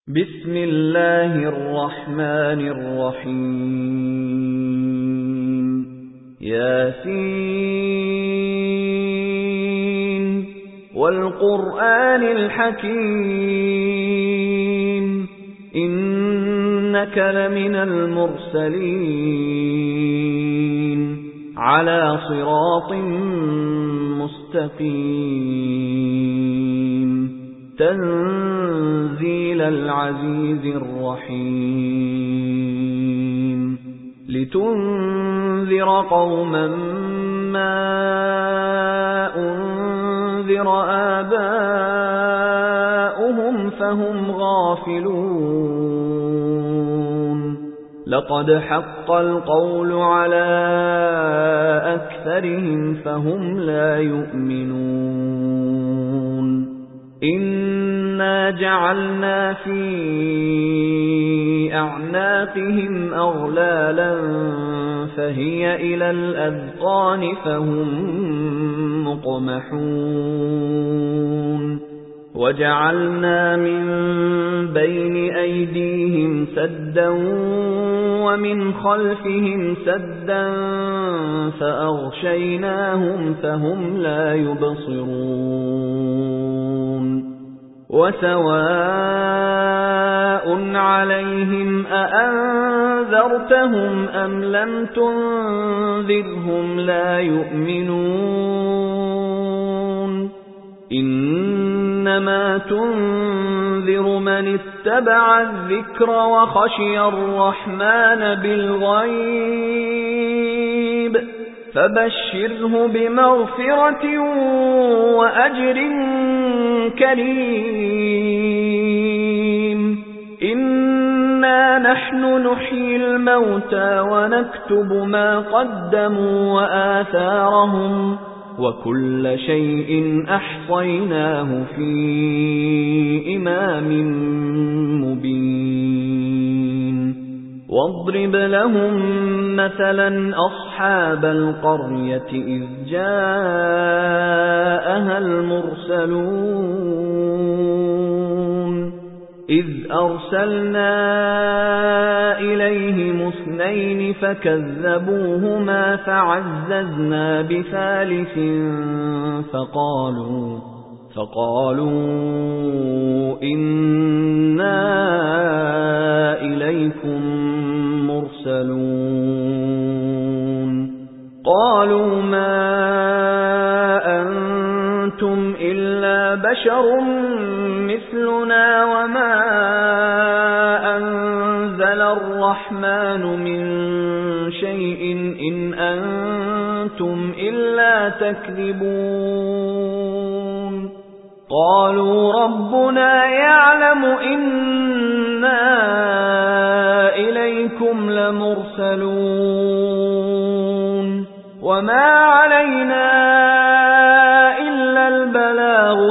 بسم الله الرحمن الرحيم ياسين والقرآن الحكيم إنك لمن المرسلين على صراط مستقيم تنزيل العزيز الرحيم لتنذر قوما ما أنذر آباؤهم فهم غافلون لقد حق القول على أكثرهم فهم لا يؤمنون إِنَّا جَعَلْنَا فِي أَعْنَاقِهِمْ أَغْلَالًا فَهِيَ إِلَى الْأَذْقَانِ فَهُمْ مُقْمَحُونَ وَجَعَلْنَا مِنْ بَيْنِ أَيْدِيهِمْ سَدًّا وَمِنْ خَلْفِهِمْ سَدًّا فَأَغْشَيْنَاهُمْ فَهُمْ لا يُبْصِرُونَ وَسَوَاءٌ عَلَيْهِمْ أَأَنذَرْتَهُمْ أَمْ لَمْ تُنذِرْهُمْ لَا يُؤْمِنُونَ إِنَّمَا تُنذِرُ مَنِ اتَّبَعَ الذِّكْرَ وَخَشِيَ الرَّحْمَنَ بِالْغَيْبِ فَبَشِّرْهُ بِمَغْفِرَةٍ وَأَجْرٍ كريم إِنَّا نَحْنُ نُحْيِي الْمَوْتَى وَنَكْتُبُ ما قَدَّمُوا وَآثَارَهُمْ وَكُلَّ شَيْءٍ أَحْصَيْنَاهُ فِي إِمَامٍ مُبِينٍ وَاضْرِبْ لَهُم مَّثَلًا أَصْحَابَ الْقَرْيَةِ إِذْ جَاءَهَا الْمُرْسَلُونَ إِذْ أَرْسَلْنَا إِلَيْهِمُ اثْنَيْنِ فَكَذَّبُوهُمَا فَعَزَّزْنَا بِثَالِثٍ فَقَالُوا إِنَّا إِلَيْكُمْ مُرْسَلُونَ قَالُوا مَا أَنْتُمْ إِلَّا بَشَرٌ مِثْلُنَا وَمَا أَنزَلَ الرَّحْمَنُ مِنْ شَيْءٍ إِنْ أَنْتُمْ إِلَّا تَكْذِبُونَ قَالُوا رَبُّنَا يَعْلَمُ إِنَّا إِلَيْكُمْ لَمُرْسَلُونَ وَمَا عَلَيْنَا إِلَّا الْبَلَاغُ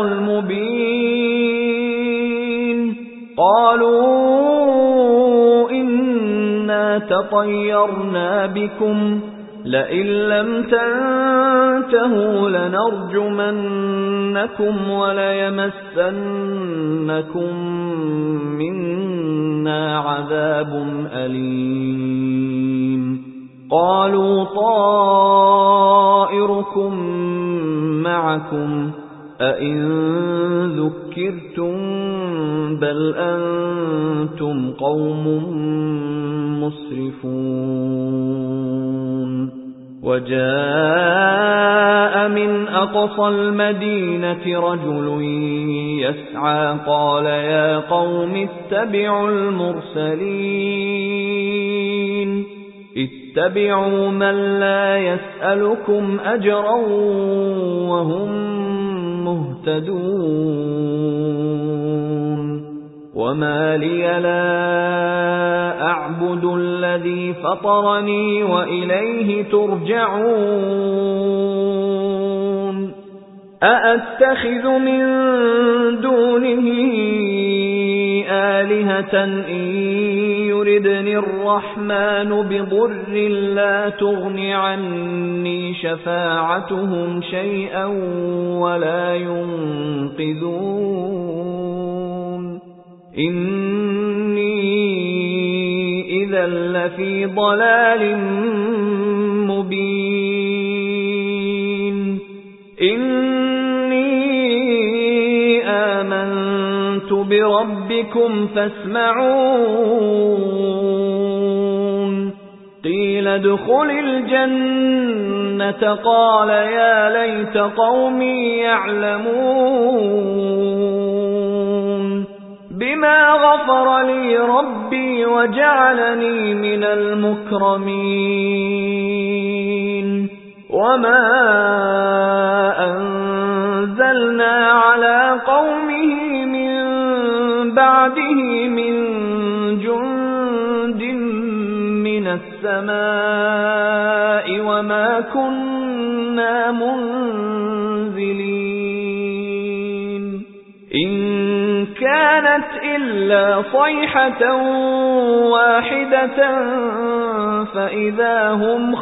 الْمُبِينُ قَالُوا إِنَّا تَطَيَّرْنَا بِكُمْ لَئِن لَّمْ تَنْتَهُوا لَنَرْجُمَنَّكُمْ وَلَيَمَسَّنَّكُمْ مِنَّا عَذَابٌ أَلِيمٌ قَالُوا طَائِرُكُمْ مَعَكُمْ أَئِن ذُكِّرْتُمْ بَلْ أَنْتُمْ قَوْمٌ مُسْرِفُونَ وَجَاءَ مِنْ أَقْصَى الْمَدِينَةِ رَجُلٌ يَسْعَى قَالَ يَا قَوْمِ اتَّبِعُوا الْمُرْسَلِينَ اتَّبِعُوا مَن لَّا يَسْأَلُكُمْ أَجْرًا وَهُمْ مُهْتَدُونَ وَمَا لِيَ لَا أَعْبُدُ الَّذِي فَطَرَنِي وَإِلَيْهِ تُرْجَعُونَ أَأَتَّخِذُ مِن دُونِهِ آلِهَةً إِن يُرِدْنِ الرَّحْمَنُ بِضُرٍّ لَّا تُغْنِ عَنِّي شَفَاعَتُهُمْ شَيْئًا وَلَا يُنقِذُونِ إِنِّي إِذًا لَّفِي ضَلَالٍ مُّبِينٍ إِنِّي آمَنتُ بِرَبِّكُمْ فَاسْمَعُونِ قِيلَ ادْخُلِ الْجَنَّةَ قَالَ يَا لَيْتَ قَوْمِي يَعْلَمُونَ بِمَا غَفَرَ لِي رَبِّي وَجَعَلَنِي مِنَ الْمُكْرَمِينَ وَمَا أَنزَلْنَا عَلَى قَوْمِهِ مِن بَعْدِهِ مِن جُندٍ مِّنَ السَّمَاءِ وَمَا كُنَّا مُنزِلِينَ إِن كَانَتْ إِلَّا صَيْحَةً وَاحِدَةً فَإِذَا هُمْ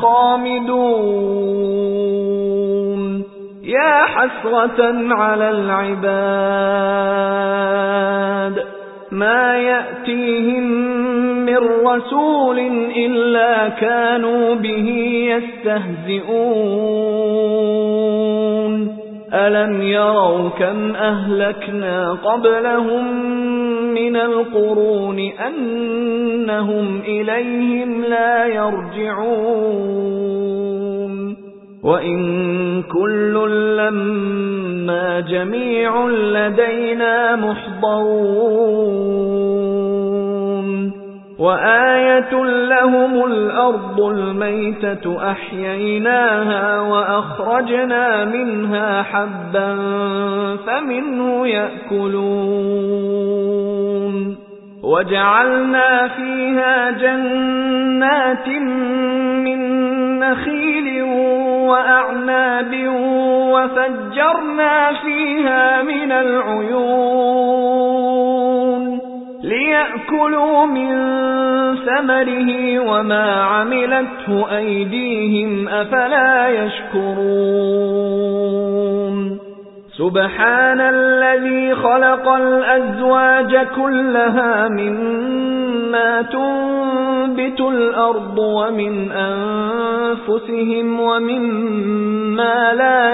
خَامِدُونَ يَا حَسْرَةً عَلَى الْعِبَادِ مَا يَأْتِيهِم مِّن رَّسُولٍ إِلَّا كَانُوا بِهِ يَسْتَهْزِئُونَ أَلَمْ يَرَوْا كَمْ أَهْلَكْنَا قَبْلَهُم مِّنَ الْقُرُونِ أَنَّهُمْ إِلَيْهِمْ لَا يَرْجِعُونَ وَإِن كُلٌّ لَّمَّا جَمِيعٌ لَّدَيْنَا مُحْضَرُونَ وَآيَةٌ لَّهُمُ الْأَرْضُ الْمَيْتَةُ أَحْيَيْنَاهَا وَأَخْرَجْنَا مِنْهَا حَبًّا فَمِنْهُ يَأْكُلُونَ وَجَعَلْنَا فِيهَا جَنَّاتٍ مِّن نَّخِيلٍ وَأَعْنَابٍ وَفَجَّرْنَا فِيهَا مِنَ الْعُيُونِ لِيَأْكُلُوا مِن ثَمَرِهِ وَمَا عَمِلَتْهُ أَيْدِيهِمْ أَفَلَا يَشْكُرُونَ سُبْحَانَ الَّذِي خَلَقَ الْأَزْوَاجَ كُلَّهَا مِمَّا تُنبِتُ الْأَرْضُ وَمِنْ أَنفُسِهِمْ وَمِمَّا لَا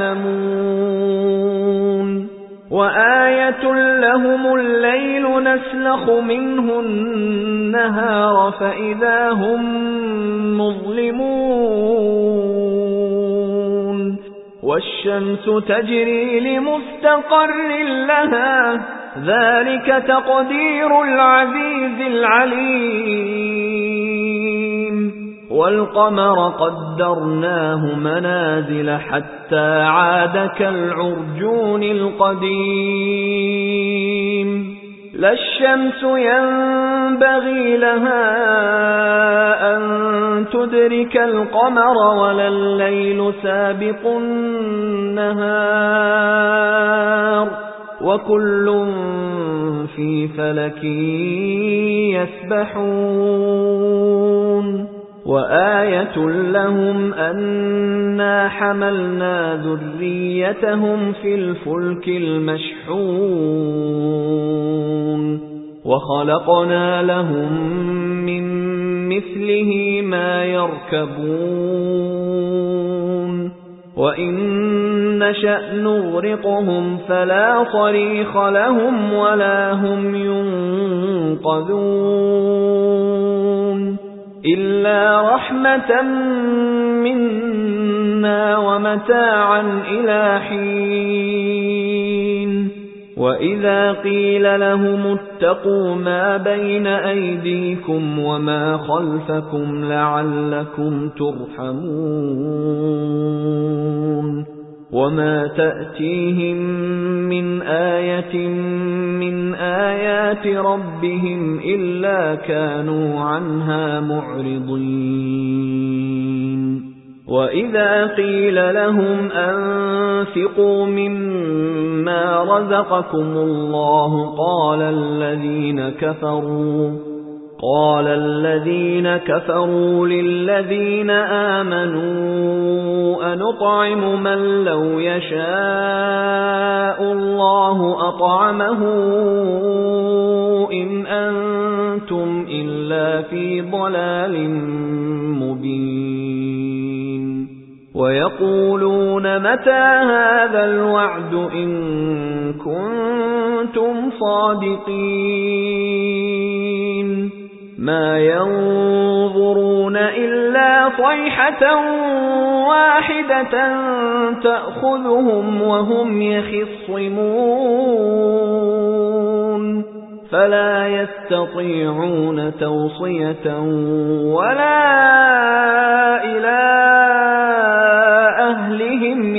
يَعْلَمُونَ وَآيَةٌ لَّهُمُ اللَّيْلُ نَسْلَخُ مِنْهُ النَّهَارَ فَإِذَا هُمْ مُظْلِمُونَ وَالشَّمْسُ تَجْرِي لِمُسْتَقَرٍّ لَّهَا ذَلِكَ تَقْدِيرُ الْعَزِيزِ الْعَلِيمِ وَالْقَمَرَ قَدَّرْنَاهُ مَنَازِلَ حَتَّى عَادَ كَالْعُرْجُونِ الْقَدِيمِ لا الشَّمْسُ يَنبَغِي لَهَا أَن تُدْرِكَ الْقَمَرَ وَلَا اللَّيْلُ سَابِقُ النَّهَارِ وَكُلٌّ فِي فَلَكٍ يَسْبَحُونَ وَآيَةٌ لَّهُمْ أَنَّا حَمَلْنَا ذُرِّيَّتَهُمْ فِي الْفُلْكِ الْمَشْحُونِ وَخَلَقْنَا لَهُم مِّن مِّثْلِهِ مَا يَرْكَبُونَ وَإِن نَّشَأْ نُغْرِقْهُمْ فَلَا صَرِيخَ لَهُمْ وَلَا هُمْ يُنقَذُونَ إِلَّا رَحْمَةً مِنَّا وَمَتَاعًا إِلَى حِينٍ وَإِذَا قِيلَ لَهُمُ اتَّقُوا مَا بَيْنَ أَيْدِيكُمْ وَمَا خَلْفَكُمْ لَعَلَّكُمْ تُرْحَمُونَ وَمَا تَأْتِيهِمْ مِنْ آيَةٍ مِنْ آيَاتِ رَبِّهِمْ إِلَّا كَانُوا عَنْهَا مُعْرِضِينَ وَإِذَا قِيلَ لَهُمْ أَنفِقُوا مِمَّا رَزَقَكُمُ اللَّهُ قال الذين كفروا للذين آمنوا أنطعم من لو يشاء الله أطعمه إن أنتم إلا في ضلال مبين ويقولون متى هذا الوعد إن كنتم صادقين ما ينظرون إلا صيحة واحدة تأخذهم وهم يخصمون فلا يستطيعون توصية ولا إلى أهلهم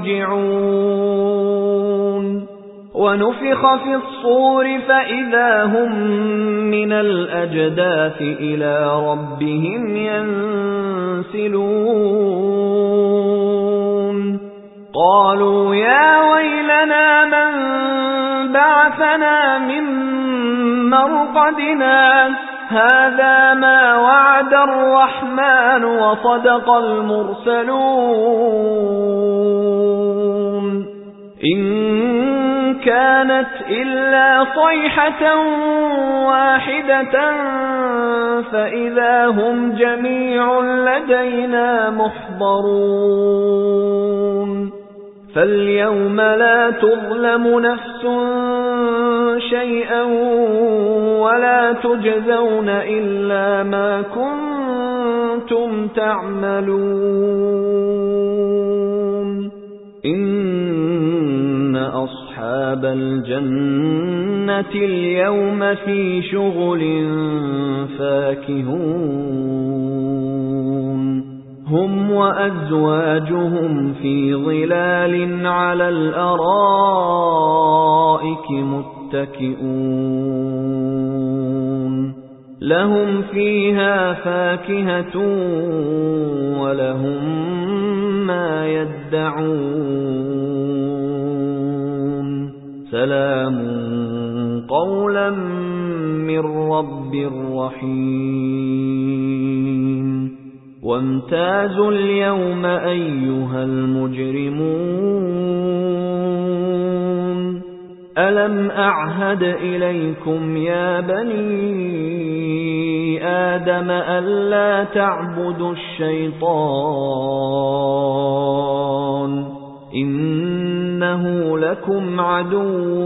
يرجعون ونفخ في الصور فإذا هم من الأجداث إلى ربهم ينسلون قالوا يا ويلنا من بعثنا من مرقدنا هذا ما وعد الرحمن وصدق المرسلون إن كانت إلا صيحة واحدة فإذا هم جميع لدينا محضرون فاليوم لا تظلم نفس شيئا ولا تجزون إلا ما كنتم تعملون إن أصحاب الجنة اليوم في شغل فاكهون هم وأزواجهم في ظلال على الأرائك متكئون لهم فيها فاكهة ولهم ما يدعون سلام قولا من رب رحيم وامتازوا اليوم أيها المجرمون ألم أعهد إليكم يا بني آدم ألا تعبدوا الشيطان إنه لكم عدو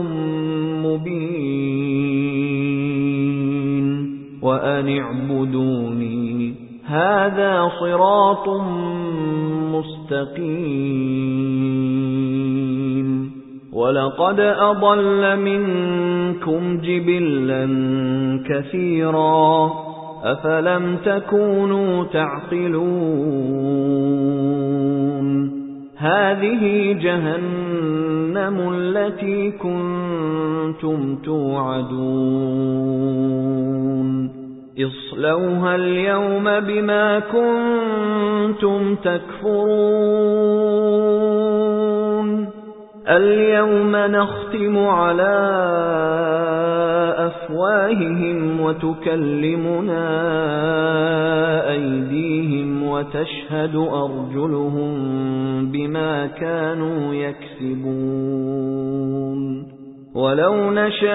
مبين وأن اعبدوني هذا صراط مستقيم ولقد أضل منكم جبلا كثيرا أفلم تكونوا تعقلون هذه جهنم التي كنتم توعدون اصلوها اليوم بما كنتم تكفرون اليوم نختم على أفواههم وتكلمنا أيديهم وتشهد أرجلهم بما كانوا يكسبون ولو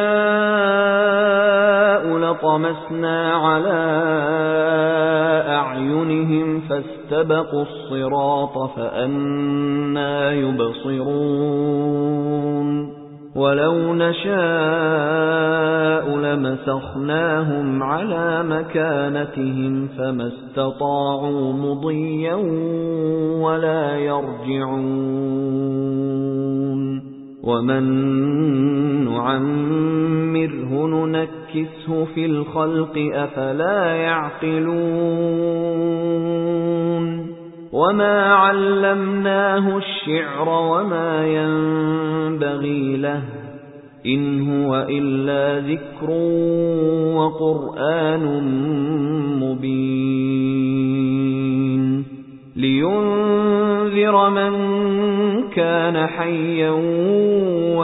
نشاء لطمسنا على أعينهم فاستبقوا الصراط فأنى يبصرون ولو نشاء لمسخناهم على مكانتهم فما استطاعوا مضيا ولا يرجعون ومن نعمره ننكسه في الخلق أفلا يعقلون وما علمناه الشعر وما ينبغي له إن هو إلا ذكر وقرآن مبين لينذر من كان حيا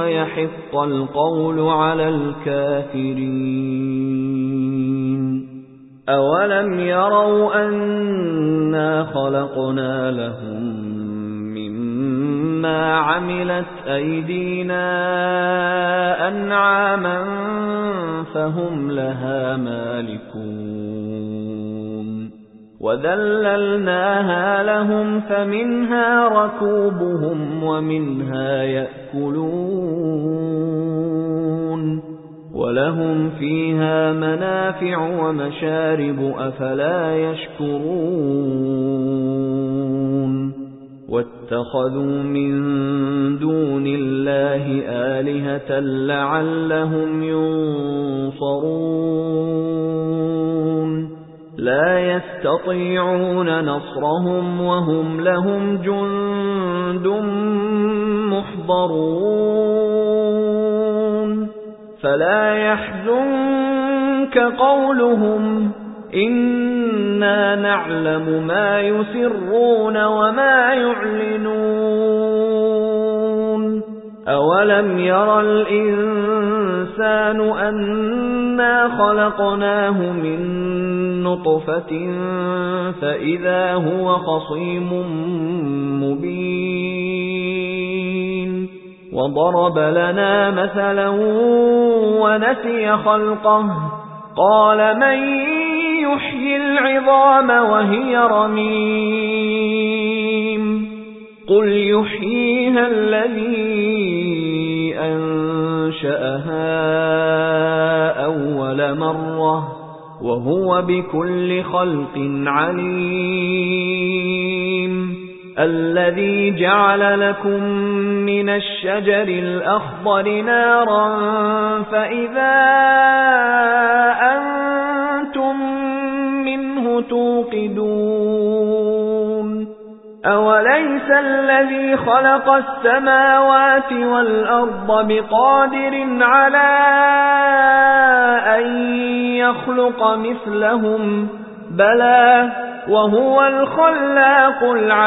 ويحق القول على الكافرين أَوَلَمْ يَرَوْا أَنَّا خَلَقْنَا لَهُم مِّمَّا عَمِلَتْ أَيْدِينَا أَنْعَامًا فَهُمْ لَهَا مَالِكُونَ وَذَلَّلْنَاهَا لَهُمْ فَمِنْهَا رَكُوبُهُمْ وَمِنْهَا يَأْكُلُونَ وَلَهُمْ فِيهَا مَنَافِعُ وَمَشَارِبُ أَفَلَا يَشْكُرُونَ وَاتَّخَذُوا مِن دُونِ اللَّهِ آلِهَةً لَّعَلَّهُمْ يُنصَرُونَ لَا يَسْتَطِيعُونَ نَصْرَهُمْ وَهُمْ لَهُمْ جُندٌ مُّحْضَرُونَ فَلَا يَحْزُنكَ قَوْلُهُمْ إِنَّا نَعْلَمُ مَا يُسِرُّونَ وَمَا يُعْلِنُونَ أَوَلَمْ يَرَ الْإِنسَانُ أَنَّا خَلَقْنَاهُ مِن نُّطْفَةٍ فَإِذَا هُوَ خَصِيمٌ مُّبِينٌ وَضَرَبَ لَنَا مَثَلًا وَنَسِيَ خَلْقَهُ قَالَ مَن يُحْيِي الْعِظَامَ وَهِيَ رَمِيمٌ قُلْ يُحْيِيهَا الَّذِي أَنشَأَهَا أَوَّلَ مَرَّةٍ وَهُوَ بِكُلِّ خَلْقٍ عَلِيمٌ الَّذِي جَعَلَ لَكُم مِّنَ الشَّجَرِ الْأَخْضَرِ نَارًا فَإِذَا أَنتُم مِّنْهُ تُوقِدُونَ أَوَلَيْسَ الَّذِي خَلَقَ السَّمَاوَاتِ وَالْأَرْضَ بِقَادِرٍ عَلَى أَن يَخْلُقَ مِثْلَهُم بَلَى وَهُوَ الْخَلَّاقُ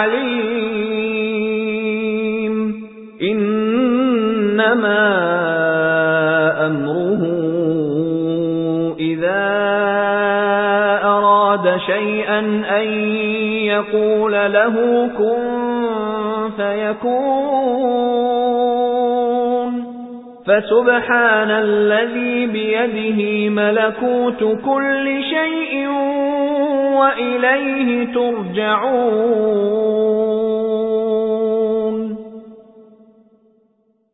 الْعَلِيمُ إِنَّمَا أَمْرُهُ إِذَا أَرَادَ شَيْئًا أَن يَقُولَ لَهُ كُن فَيَكُونُ فَسُبْحَانَ الَّذِي بِيَدِهِ مَلَكُوتُ كُلِّ شَيْءٍ وَإِلَيْهِ تُرْجَعُونَ